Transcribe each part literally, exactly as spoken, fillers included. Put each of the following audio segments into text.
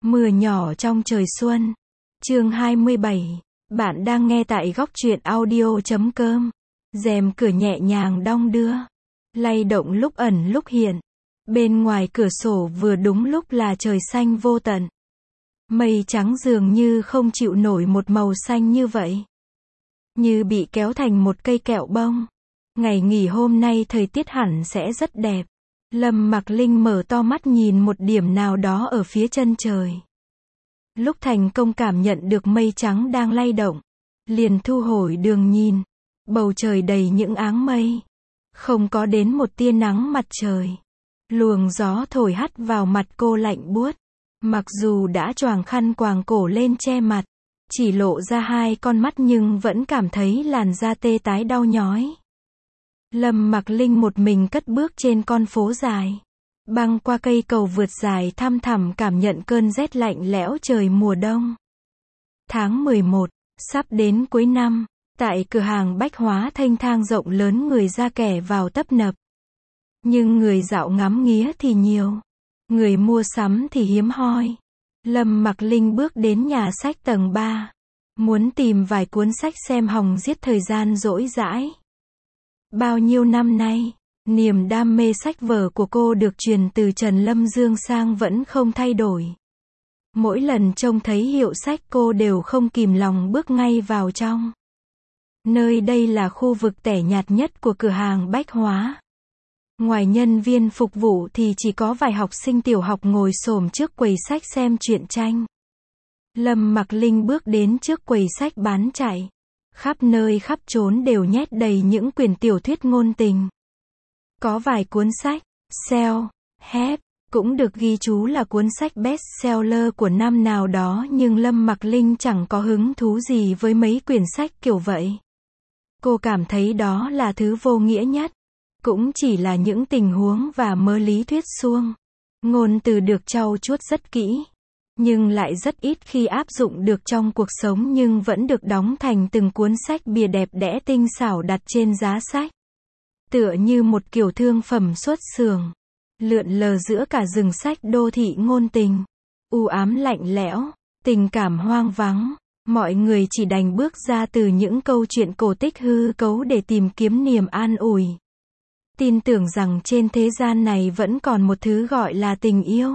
Mưa nhỏ trong trời xuân. Chương hai mươi bảy. Bạn đang nghe tại góc truyện audio chấm com. Rèm cửa nhẹ nhàng đong đưa, lay động lúc ẩn lúc hiện. Bên ngoài cửa sổ vừa đúng lúc là trời xanh vô tận. Mây trắng dường như không chịu nổi một màu xanh như vậy, như bị kéo thành một cây kẹo bông. Ngày nghỉ hôm nay thời tiết hẳn sẽ rất đẹp. Lâm Mặc Linh mở to mắt nhìn một điểm nào đó ở phía chân trời. Lúc thành công cảm nhận được mây trắng đang lay động, liền thu hồi đường nhìn. Bầu trời đầy những áng mây, không có đến một tia nắng mặt trời. Luồng gió thổi hắt vào mặt cô lạnh buốt. Mặc dù đã choàng khăn quàng cổ lên che mặt, chỉ lộ ra hai con mắt nhưng vẫn cảm thấy làn da tê tái đau nhói. Lâm Mặc Linh một mình cất bước trên con phố dài, băng qua cây cầu vượt dài thăm thẳm cảm nhận cơn rét lạnh lẽo trời mùa đông. Tháng mười một, sắp đến cuối năm, tại cửa hàng bách hóa thênh thang rộng lớn người ra kẻ vào tấp nập. Nhưng người dạo ngắm nghía thì nhiều, người mua sắm thì hiếm hoi. Lâm Mặc Linh bước đến nhà sách tầng ba, muốn tìm vài cuốn sách xem hòng giết thời gian rỗi rãi. Bao nhiêu năm nay, niềm đam mê sách vở của cô được truyền từ Trần Lâm Dương sang vẫn không thay đổi. Mỗi lần trông thấy hiệu sách cô đều không kìm lòng bước ngay vào trong. Nơi đây là khu vực tẻ nhạt nhất của cửa hàng bách hóa. Ngoài nhân viên phục vụ thì chỉ có vài học sinh tiểu học ngồi xổm trước quầy sách xem truyện tranh. Lâm Mặc Linh bước đến trước quầy sách bán chạy. Khắp nơi khắp chốn đều nhét đầy những quyển tiểu thuyết ngôn tình. Có vài cuốn sách, self-help, cũng được ghi chú là cuốn sách bestseller của năm nào đó, nhưng Lâm Mặc Linh chẳng có hứng thú gì với mấy quyển sách kiểu vậy. Cô cảm thấy đó là thứ vô nghĩa nhất. Cũng chỉ là những tình huống và mớ lý thuyết suông. Ngôn từ được trau chuốt rất kỹ, nhưng lại rất ít khi áp dụng được trong cuộc sống, nhưng vẫn được đóng thành từng cuốn sách bìa đẹp đẽ tinh xảo đặt trên giá sách. Tựa như một kiểu thương phẩm xuất xưởng, lượn lờ giữa cả rừng sách đô thị ngôn tình. U ám lạnh lẽo, tình cảm hoang vắng. Mọi người chỉ đành bước ra từ những câu chuyện cổ tích hư cấu để tìm kiếm niềm an ủi. Tin tưởng rằng trên thế gian này vẫn còn một thứ gọi là tình yêu.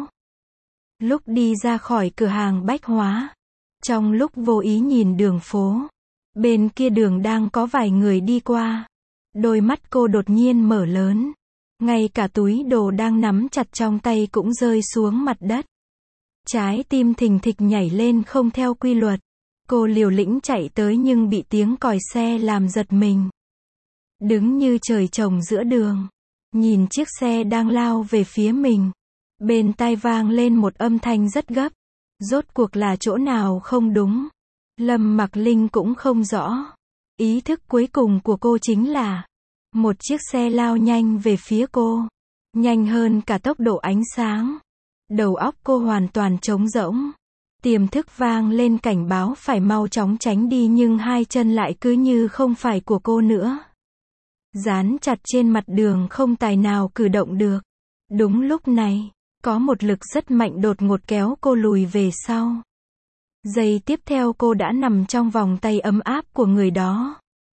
Lúc đi ra khỏi cửa hàng bách hóa, trong lúc vô ý nhìn đường phố, bên kia đường đang có vài người đi qua. Đôi mắt cô đột nhiên mở lớn, ngay cả túi đồ đang nắm chặt trong tay cũng rơi xuống mặt đất. Trái tim thình thịch nhảy lên không theo quy luật. Cô liều lĩnh chạy tới nhưng bị tiếng còi xe làm giật mình. Đứng như trời trồng giữa đường, nhìn chiếc xe đang lao về phía mình. Bên tai vang lên một âm thanh rất gấp. Rốt cuộc là chỗ nào không đúng? Lâm Mặc Linh cũng không rõ. Ý thức cuối cùng của cô chính là một chiếc xe lao nhanh về phía cô, nhanh hơn cả tốc độ ánh sáng. Đầu óc cô hoàn toàn trống rỗng. Tiềm thức vang lên cảnh báo phải mau chóng tránh đi, nhưng hai chân lại cứ như không phải của cô nữa. Dán chặt trên mặt đường không tài nào cử động được. Đúng lúc này, có một lực rất mạnh đột ngột kéo cô lùi về sau. Giây tiếp theo cô đã nằm trong vòng tay ấm áp của người đó.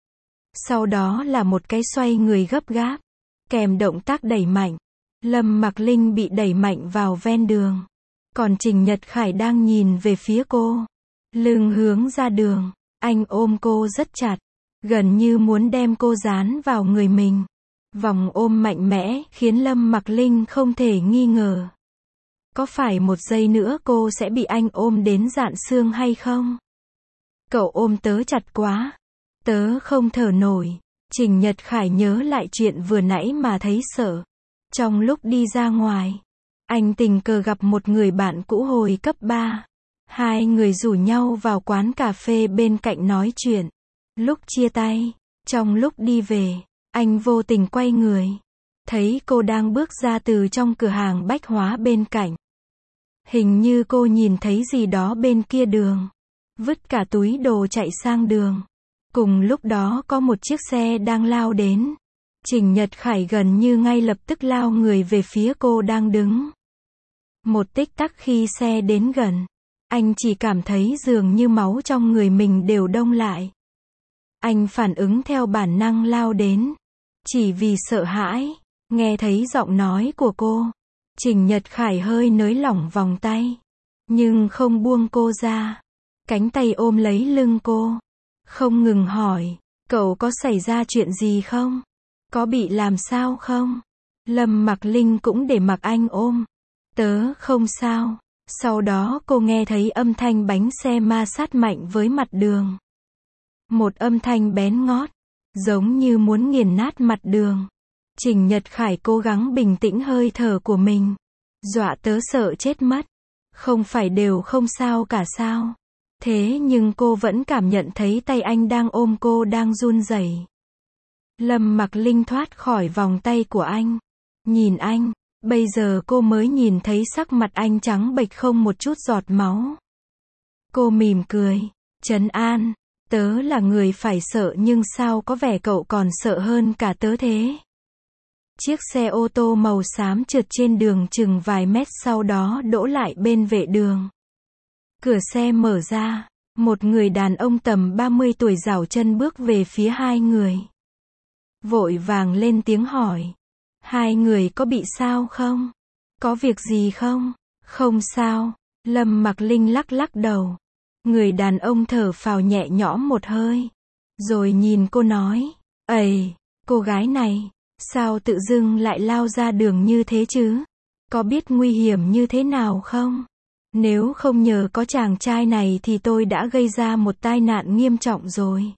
Sau đó là một cái xoay người gấp gáp, kèm động tác đẩy mạnh. Lâm Mặc Linh bị đẩy mạnh vào ven đường. Còn Trình Nhật Khải đang nhìn về phía cô, lưng hướng ra đường. Anh ôm cô rất chặt, gần như muốn đem cô dán vào người mình. Vòng ôm mạnh mẽ khiến Lâm Mặc Linh không thể nghi ngờ. Có phải một giây nữa cô sẽ bị anh ôm đến rạn xương hay không? Cậu ôm tớ chặt quá, tớ không thở nổi. Trình Nhật Khải nhớ lại chuyện vừa nãy mà thấy sợ. Trong lúc đi ra ngoài, anh tình cờ gặp một người bạn cũ hồi cấp ba. Hai người rủ nhau vào quán cà phê bên cạnh nói chuyện. Lúc chia tay, trong lúc đi về, anh vô tình quay người, thấy cô đang bước ra từ trong cửa hàng bách hóa bên cạnh. Hình như cô nhìn thấy gì đó bên kia đường, vứt cả túi đồ chạy sang đường. Cùng lúc đó có một chiếc xe đang lao đến. Trình Nhật Khải gần như ngay lập tức lao người về phía cô đang đứng. Một tích tắc khi xe đến gần, anh chỉ cảm thấy dường như máu trong người mình đều đông lại. Anh phản ứng theo bản năng lao đến, chỉ vì sợ hãi. Nghe thấy giọng nói của cô, Trình Nhật Khải hơi nới lỏng vòng tay, nhưng không buông cô ra. Cánh tay ôm lấy lưng cô, không ngừng hỏi, cậu có xảy ra chuyện gì không? Có bị làm sao không? Lâm Mặc Linh cũng để mặc anh ôm. Tớ không sao. Sau đó cô nghe thấy âm thanh bánh xe ma sát mạnh với mặt đường. Một âm thanh bén ngót, giống như muốn nghiền nát mặt đường. Trình Nhật Khải cố gắng bình tĩnh hơi thở của mình. Dọa tớ sợ chết mất. Không phải đều không sao cả sao? Thế nhưng cô vẫn cảm nhận thấy tay anh đang ôm cô đang run rẩy. Lâm Mặc Linh thoát khỏi vòng tay của anh. Nhìn anh, bây giờ cô mới nhìn thấy sắc mặt anh trắng bệch không một chút giọt máu. Cô mỉm cười, trấn an, tớ là người phải sợ nhưng sao có vẻ cậu còn sợ hơn cả tớ thế. Chiếc xe ô tô màu xám trượt trên đường chừng vài mét sau đó đỗ lại bên vệ đường. Cửa xe mở ra, một người đàn ông tầm ba mươi tuổi giảo chân bước về phía hai người. Vội vàng lên tiếng hỏi. Hai người có bị sao không? Có việc gì không? Không sao. Lâm Mặc Linh lắc lắc đầu. Người đàn ông thở phào nhẹ nhõm một hơi. Rồi nhìn cô nói. Ây, cô gái này, sao tự dưng lại lao ra đường như thế chứ? Có biết nguy hiểm như thế nào không? Nếu không nhờ có chàng trai này thì tôi đã gây ra một tai nạn nghiêm trọng rồi.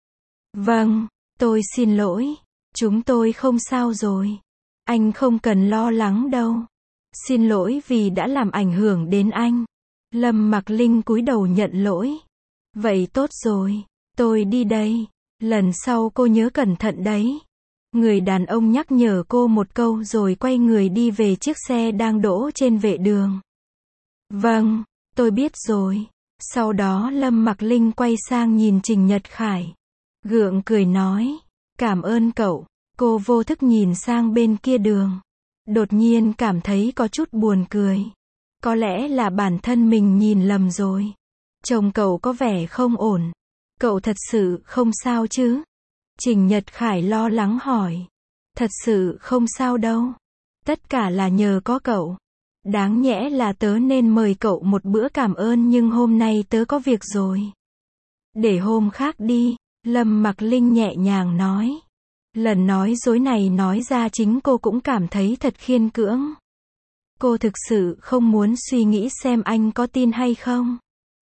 Vâng, tôi xin lỗi. Chúng tôi không sao rồi. Anh không cần lo lắng đâu. Xin lỗi vì đã làm ảnh hưởng đến anh. Lâm Mặc Linh cúi đầu nhận lỗi. Vậy tốt rồi, tôi đi đây. Lần sau cô nhớ cẩn thận đấy. Người đàn ông nhắc nhở cô một câu rồi quay người đi về chiếc xe đang đỗ trên vệ đường. Vâng, tôi biết rồi. Sau đó Lâm Mặc Linh quay sang nhìn Trình Nhật Khải. Gượng cười nói. Cảm ơn cậu. Cô vô thức nhìn sang bên kia đường. Đột nhiên cảm thấy có chút buồn cười. Có lẽ là bản thân mình nhìn lầm rồi. Chồng cậu có vẻ không ổn. Cậu thật sự không sao chứ? Trình Nhật Khải lo lắng hỏi. Thật sự không sao đâu. Tất cả là nhờ có cậu. Đáng nhẽ là tớ nên mời cậu một bữa cảm ơn nhưng hôm nay tớ có việc rồi. Để hôm khác đi, Lâm Mặc Linh nhẹ nhàng nói. Lần nói dối này nói ra chính cô cũng cảm thấy thật khiên cưỡng. Cô thực sự không muốn suy nghĩ xem anh có tin hay không.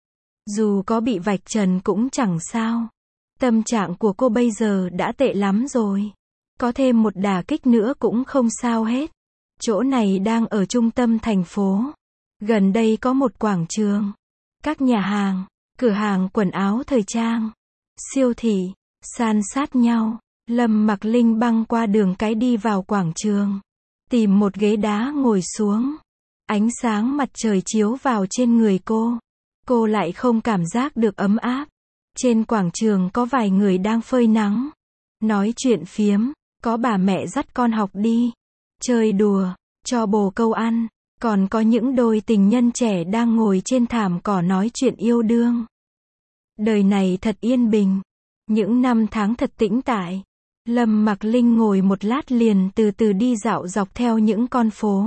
Dù có bị vạch trần cũng chẳng sao. Tâm trạng của cô bây giờ đã tệ lắm rồi. Có thêm một đả kích nữa cũng không sao hết. Chỗ này đang ở trung tâm thành phố. Gần đây có một quảng trường. Các nhà hàng, cửa hàng quần áo thời trang, siêu thị, san sát nhau. Lâm Mặc Linh băng qua đường cái đi vào quảng trường. Tìm một ghế đá ngồi xuống. Ánh sáng mặt trời chiếu vào trên người cô. Cô lại không cảm giác được ấm áp. Trên quảng trường có vài người đang phơi nắng. Nói chuyện phiếm. Có bà mẹ dắt con học đi. Chơi đùa. Cho bồ câu ăn. Còn có những đôi tình nhân trẻ đang ngồi trên thảm cỏ nói chuyện yêu đương. Đời này thật yên bình. Những năm tháng thật tĩnh tại. Lâm Mặc Linh ngồi một lát liền từ từ đi dạo dọc theo những con phố.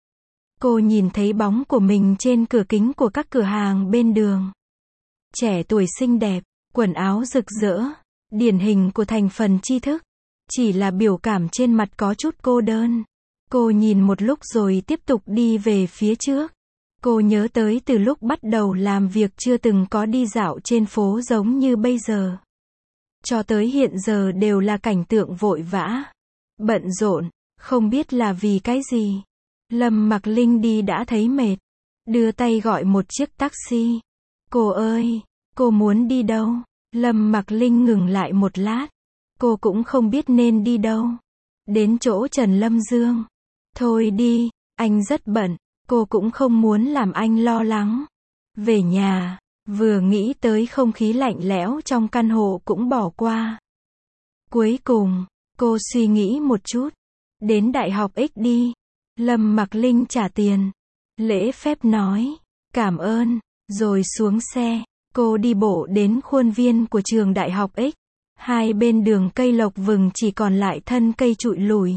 Cô nhìn thấy bóng của mình trên cửa kính của các cửa hàng bên đường. Trẻ tuổi xinh đẹp, quần áo rực rỡ, điển hình của thành phần tri thức. Chỉ là biểu cảm trên mặt có chút cô đơn. Cô nhìn một lúc rồi tiếp tục đi về phía trước. Cô nhớ tới từ lúc bắt đầu làm việc chưa từng có đi dạo trên phố giống như bây giờ. Cho tới hiện giờ đều là cảnh tượng vội vã, bận rộn, không biết là vì cái gì. Lâm Mặc Linh đi đã thấy mệt, đưa tay gọi một chiếc taxi. Cô ơi, cô muốn đi đâu? Lâm Mặc Linh ngừng lại một lát. Cô cũng không biết nên đi đâu. Đến chỗ Trần Lâm Dương. Thôi đi, anh rất bận. Cô cũng không muốn làm anh lo lắng. Về nhà. Vừa nghĩ tới không khí lạnh lẽo trong căn hộ cũng bỏ qua. Cuối cùng, cô suy nghĩ một chút. Đến đại học X đi. Lâm Mặc Linh trả tiền. lễ phép nói, cảm ơn, rồi xuống xe. Cô đi bộ đến khuôn viên của trường đại học X. Hai bên đường cây lộc vừng chỉ còn lại thân cây trụi lùi.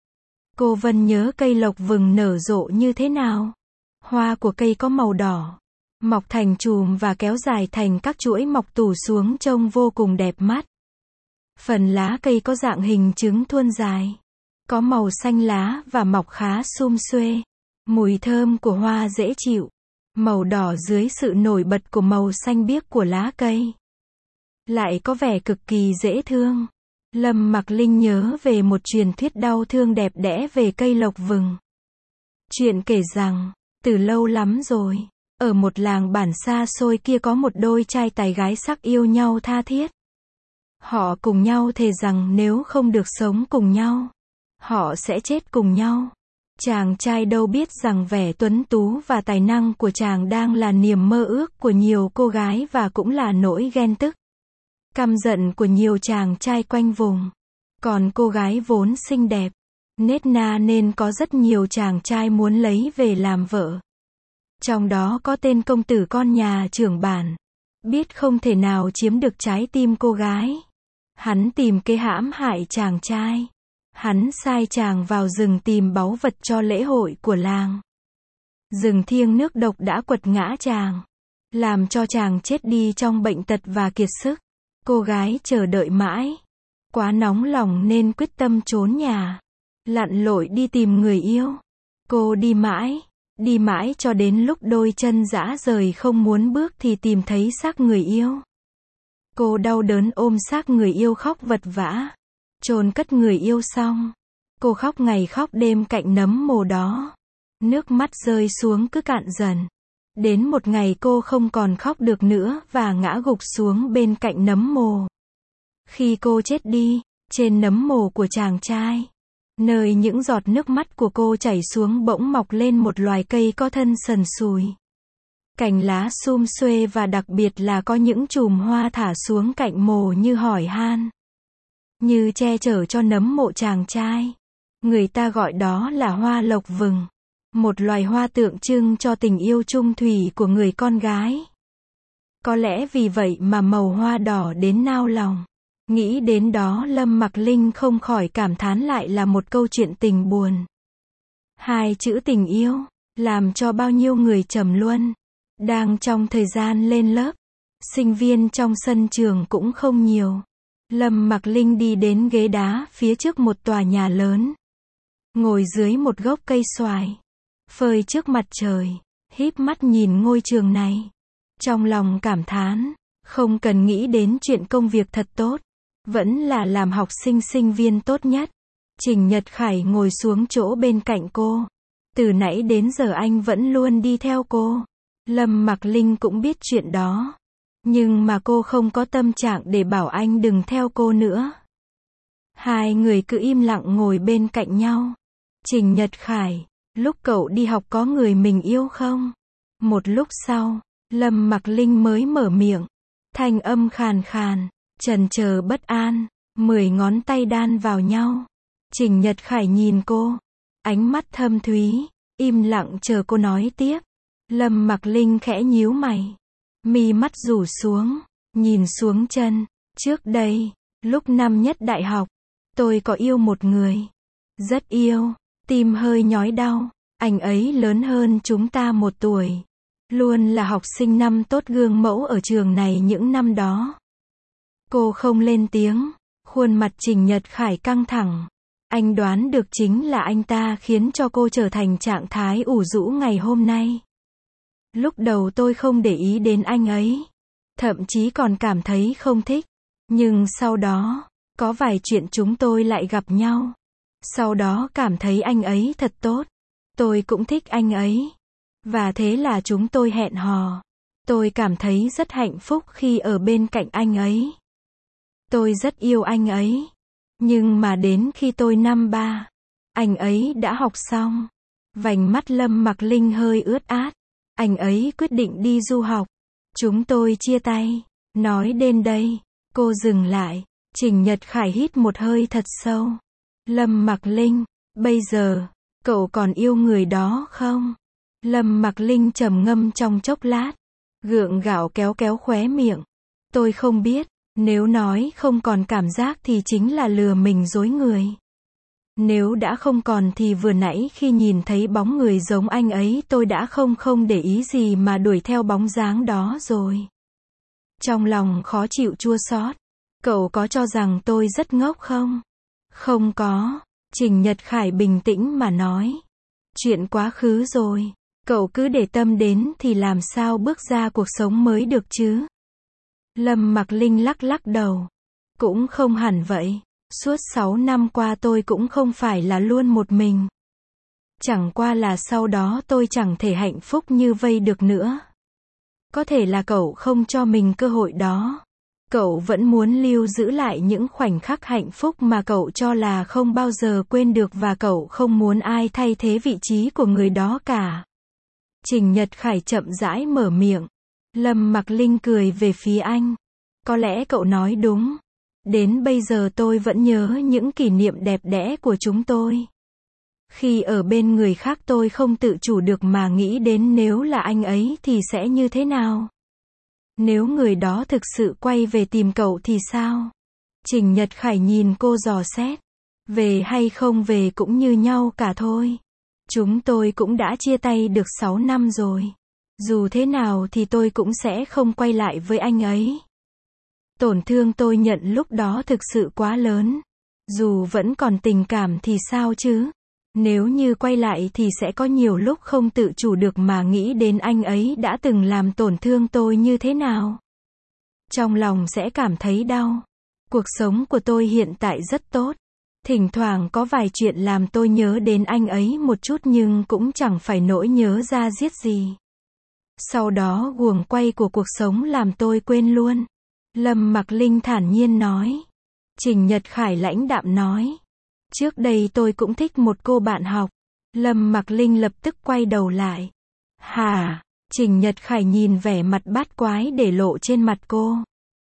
Cô vẫn nhớ cây lộc vừng nở rộ như thế nào. Hoa của cây có màu đỏ, mọc thành chùm và kéo dài thành các chuỗi mọc tù xuống trông vô cùng đẹp mắt. Phần lá cây có dạng hình trứng thuôn dài, có màu xanh lá và mọc khá sum xuê. Mùi thơm của hoa dễ chịu, màu đỏ dưới sự nổi bật của màu xanh biếc của lá cây. Lại có vẻ cực kỳ dễ thương. Lâm Mặc Linh nhớ về một truyền thuyết đau thương đẹp đẽ về cây lộc vừng. Chuyện kể rằng, từ lâu lắm rồi, ở một làng bản xa xôi kia có một đôi trai tài gái sắc yêu nhau tha thiết. Họ cùng nhau thề rằng nếu không được sống cùng nhau, họ sẽ chết cùng nhau. Chàng trai đâu biết rằng vẻ tuấn tú và tài năng của chàng đang là niềm mơ ước của nhiều cô gái và cũng là nỗi ghen tức, căm giận của nhiều chàng trai quanh vùng. Còn cô gái vốn xinh đẹp, nết na nên có rất nhiều chàng trai muốn lấy về làm vợ. Trong đó có tên công tử con nhà trưởng bản, biết không thể nào chiếm được trái tim cô gái. Hắn tìm kế hãm hại chàng trai. Hắn sai chàng vào rừng tìm báu vật cho lễ hội của làng. Rừng thiêng nước độc đã quật ngã chàng, làm cho chàng chết đi trong bệnh tật và kiệt sức. Cô gái chờ đợi mãi, quá nóng lòng nên quyết tâm trốn nhà, lặn lội đi tìm người yêu. Cô đi mãi, đi mãi cho đến lúc đôi chân rã rời không muốn bước thì tìm thấy xác người yêu. Cô đau đớn ôm xác người yêu khóc vật vã. Chôn cất người yêu xong, cô khóc ngày khóc đêm cạnh nấm mồ đó. Nước mắt rơi xuống cứ cạn dần. Đến một ngày cô không còn khóc được nữa và ngã gục xuống bên cạnh nấm mồ. Khi cô chết đi, trên nấm mồ của chàng trai, nơi những giọt nước mắt của cô chảy xuống bỗng mọc lên một loài cây có thân sần sùi. Cành lá sum xuê và đặc biệt là có những chùm hoa thả xuống cạnh mồ như hỏi han, như che chở cho nấm mộ chàng trai. Người ta gọi đó là hoa lộc vừng, một loài hoa tượng trưng cho tình yêu chung thủy của người con gái. Có lẽ vì vậy mà màu hoa đỏ đến nao lòng. Nghĩ đến đó Lâm Mặc Linh không khỏi cảm thán lại là một câu chuyện tình buồn. Hai chữ tình yêu, làm cho bao nhiêu người trầm luân. Đang trong thời gian lên lớp, sinh viên trong sân trường cũng không nhiều. Lâm Mặc Linh đi đến ghế đá phía trước một tòa nhà lớn. Ngồi dưới một gốc cây xoài, phơi trước mặt trời, híp mắt nhìn ngôi trường này. Trong lòng cảm thán, không cần nghĩ đến chuyện công việc thật tốt, vẫn là làm học sinh sinh viên tốt nhất. Trình Nhật Khải ngồi xuống chỗ bên cạnh cô. Từ nãy đến giờ anh vẫn luôn đi theo cô. Lâm Mặc Linh cũng biết chuyện đó. Nhưng mà cô không có tâm trạng để bảo anh đừng theo cô nữa. Hai người cứ im lặng ngồi bên cạnh nhau. Trình Nhật Khải, lúc cậu đi học có người mình yêu không? Một lúc sau, Lâm Mặc Linh mới mở miệng. Thanh âm khàn khàn, chần chờ bất an, mười ngón tay đan vào nhau. Trình Nhật Khải nhìn cô, ánh mắt thâm thúy, im lặng chờ cô nói tiếp. Lâm Mặc Linh khẽ nhíu mày, mi mắt rủ xuống, nhìn xuống chân. Trước đây, lúc năm nhất đại học, tôi có yêu một người. Rất yêu, tim hơi nhói đau. Anh ấy lớn hơn chúng ta một tuổi. Luôn là học sinh năm tốt gương mẫu ở trường này những năm đó. Cô không lên tiếng, khuôn mặt Trình Nhật Khải căng thẳng. Anh đoán được chính là anh ta khiến cho cô trở thành trạng thái ủ rũ ngày hôm nay. Lúc đầu tôi không để ý đến anh ấy, thậm chí còn cảm thấy không thích. Nhưng sau đó, có vài chuyện chúng tôi lại gặp nhau. Sau đó cảm thấy anh ấy thật tốt. Tôi cũng thích anh ấy. Và thế là chúng tôi hẹn hò. Tôi cảm thấy rất hạnh phúc khi ở bên cạnh anh ấy. Tôi rất yêu anh ấy. Nhưng mà đến khi tôi năm ba, anh ấy đã học xong. Vành mắt Lâm Mặc Linh hơi ướt át. Anh ấy quyết định đi du học. Chúng tôi chia tay. Nói đến đây, cô dừng lại. Trình Nhật Khải hít một hơi thật sâu. Lâm Mặc Linh, bây giờ, cậu còn yêu người đó không? Lâm Mặc Linh trầm ngâm trong chốc lát, gượng gạo kéo kéo khóe miệng. Tôi không biết, nếu nói không còn cảm giác thì chính là lừa mình dối người. Nếu đã không còn thì vừa nãy khi nhìn thấy bóng người giống anh ấy tôi đã không không để ý gì mà đuổi theo bóng dáng đó rồi. Trong lòng khó chịu chua xót. Cậu có cho rằng tôi rất ngốc không? Không có. Trình Nhật Khải bình tĩnh mà nói. Chuyện quá khứ rồi. Cậu cứ để tâm đến thì làm sao bước ra cuộc sống mới được chứ? Lâm Mặc Linh lắc lắc đầu. Cũng không hẳn vậy. Suốt sáu năm qua tôi cũng không phải là luôn một mình. Chẳng qua là sau đó tôi chẳng thể hạnh phúc như vây được nữa. Có thể là cậu không cho mình cơ hội đó. Cậu vẫn muốn lưu giữ lại những khoảnh khắc hạnh phúc mà cậu cho là không bao giờ quên được và cậu không muốn ai thay thế vị trí của người đó cả. Trình Nhật Khải chậm rãi mở miệng. Lâm Mặc Linh cười về phía anh. Có lẽ cậu nói đúng. Đến bây giờ tôi vẫn nhớ những kỷ niệm đẹp đẽ của chúng tôi. Khi ở bên người khác tôi không tự chủ được mà nghĩ đến nếu là anh ấy thì sẽ như thế nào. Nếu người đó thực sự quay về tìm cậu thì sao? Trình Nhật Khải nhìn cô dò xét. Về hay không về cũng như nhau cả thôi. Chúng tôi cũng đã chia tay được sáu năm rồi. Dù thế nào thì tôi cũng sẽ không quay lại với anh ấy. Tổn thương tôi nhận lúc đó thực sự quá lớn. Dù vẫn còn tình cảm thì sao chứ? Nếu như quay lại thì sẽ có nhiều lúc không tự chủ được mà nghĩ đến anh ấy đã từng làm tổn thương tôi như thế nào. Trong lòng sẽ cảm thấy đau. Cuộc sống của tôi hiện tại rất tốt. Thỉnh thoảng có vài chuyện làm tôi nhớ đến anh ấy một chút nhưng cũng chẳng phải nỗi nhớ ra giết gì. Sau đó guồng quay của cuộc sống làm tôi quên luôn. Lâm Mặc Linh thản nhiên nói. Trình Nhật Khải lãnh đạm nói. Trước đây tôi cũng thích một cô bạn học. Lâm Mặc Linh lập tức quay đầu lại. Hả? Trình Nhật Khải nhìn vẻ mặt bát quái để lộ trên mặt cô.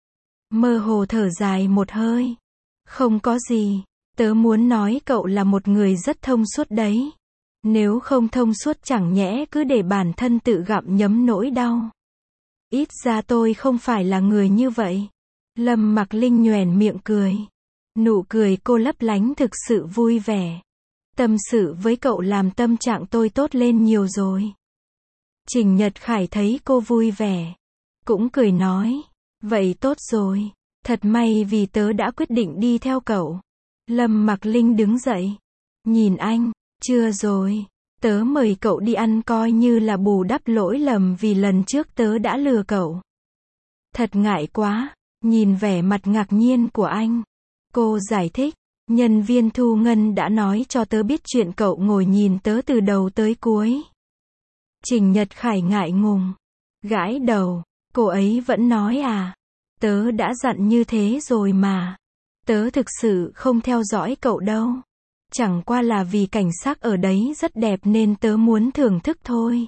Mơ hồ thở dài một hơi. Không có gì. Tớ muốn nói cậu là một người rất thông suốt đấy. Nếu không thông suốt chẳng nhẽ cứ để bản thân tự gặm nhấm nỗi đau. Ít ra tôi không phải là người như vậy. Lâm Mặc Linh nhoẻn miệng cười. Nụ cười cô lấp lánh thực sự vui vẻ. Tâm sự với cậu làm tâm trạng tôi tốt lên nhiều rồi. Trình Nhật Khải thấy cô vui vẻ. Cũng cười nói. Vậy tốt rồi. Thật may vì tớ đã quyết định đi theo cậu. Lâm Mặc Linh đứng dậy. Nhìn anh. Chưa rồi. Tớ mời cậu đi ăn coi như là bù đắp lỗi lầm vì lần trước tớ đã lừa cậu. Thật ngại quá. Nhìn vẻ mặt ngạc nhiên của anh. Cô giải thích. Nhân viên thu ngân đã nói cho tớ biết chuyện cậu ngồi nhìn tớ từ đầu tới cuối. Trình Nhật Khải ngại ngùng. Gãi đầu. Cô ấy vẫn nói à. Tớ đã dặn như thế rồi mà. Tớ thực sự không theo dõi cậu đâu. Chẳng qua là vì cảnh sắc ở đấy rất đẹp nên tớ muốn thưởng thức thôi.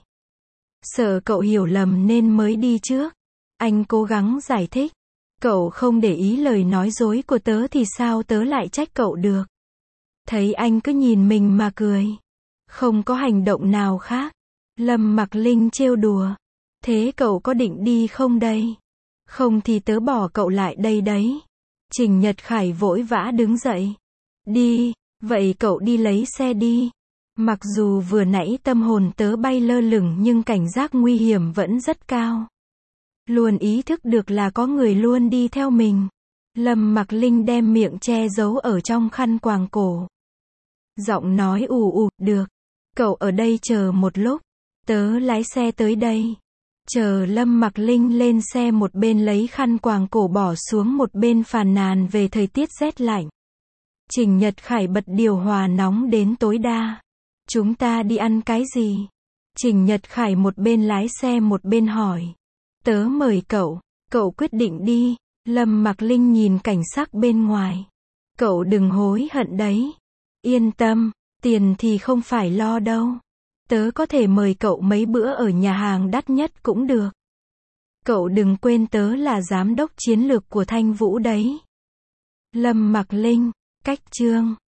Sợ cậu hiểu lầm nên mới đi trước. Anh cố gắng giải thích. Cậu không để ý lời nói dối của tớ thì sao tớ lại trách cậu được. Thấy anh cứ nhìn mình mà cười. Không có hành động nào khác. Lâm Mặc Linh trêu đùa. Thế cậu có định đi không đây? Không thì tớ bỏ cậu lại đây đấy. Trình Nhật Khải vội vã đứng dậy. Đi, vậy cậu đi lấy xe đi. Mặc dù vừa nãy tâm hồn tớ bay lơ lửng nhưng cảnh giác nguy hiểm vẫn rất cao. Luôn ý thức được là có người luôn đi theo mình. Lâm Mặc Linh đem miệng che giấu ở trong khăn quàng cổ. Giọng nói ù ù, được. Cậu ở đây chờ một lúc. Tớ lái xe tới đây. Chờ Lâm Mặc Linh lên xe một bên lấy khăn quàng cổ bỏ xuống một bên phàn nàn về thời tiết rét lạnh. Trình Nhật Khải bật điều hòa nóng đến tối đa. Chúng ta đi ăn cái gì? Trình Nhật Khải một bên lái xe một bên hỏi. Tớ mời cậu. Cậu quyết định đi. Lâm Mặc Linh nhìn cảnh sắc bên ngoài. Cậu đừng hối hận đấy. Yên tâm, tiền thì không phải lo đâu. Tớ có thể mời cậu mấy bữa ở nhà hàng đắt nhất cũng được. Cậu đừng quên tớ là giám đốc chiến lược của Thanh Vũ đấy. Lâm Mặc Linh, cách chương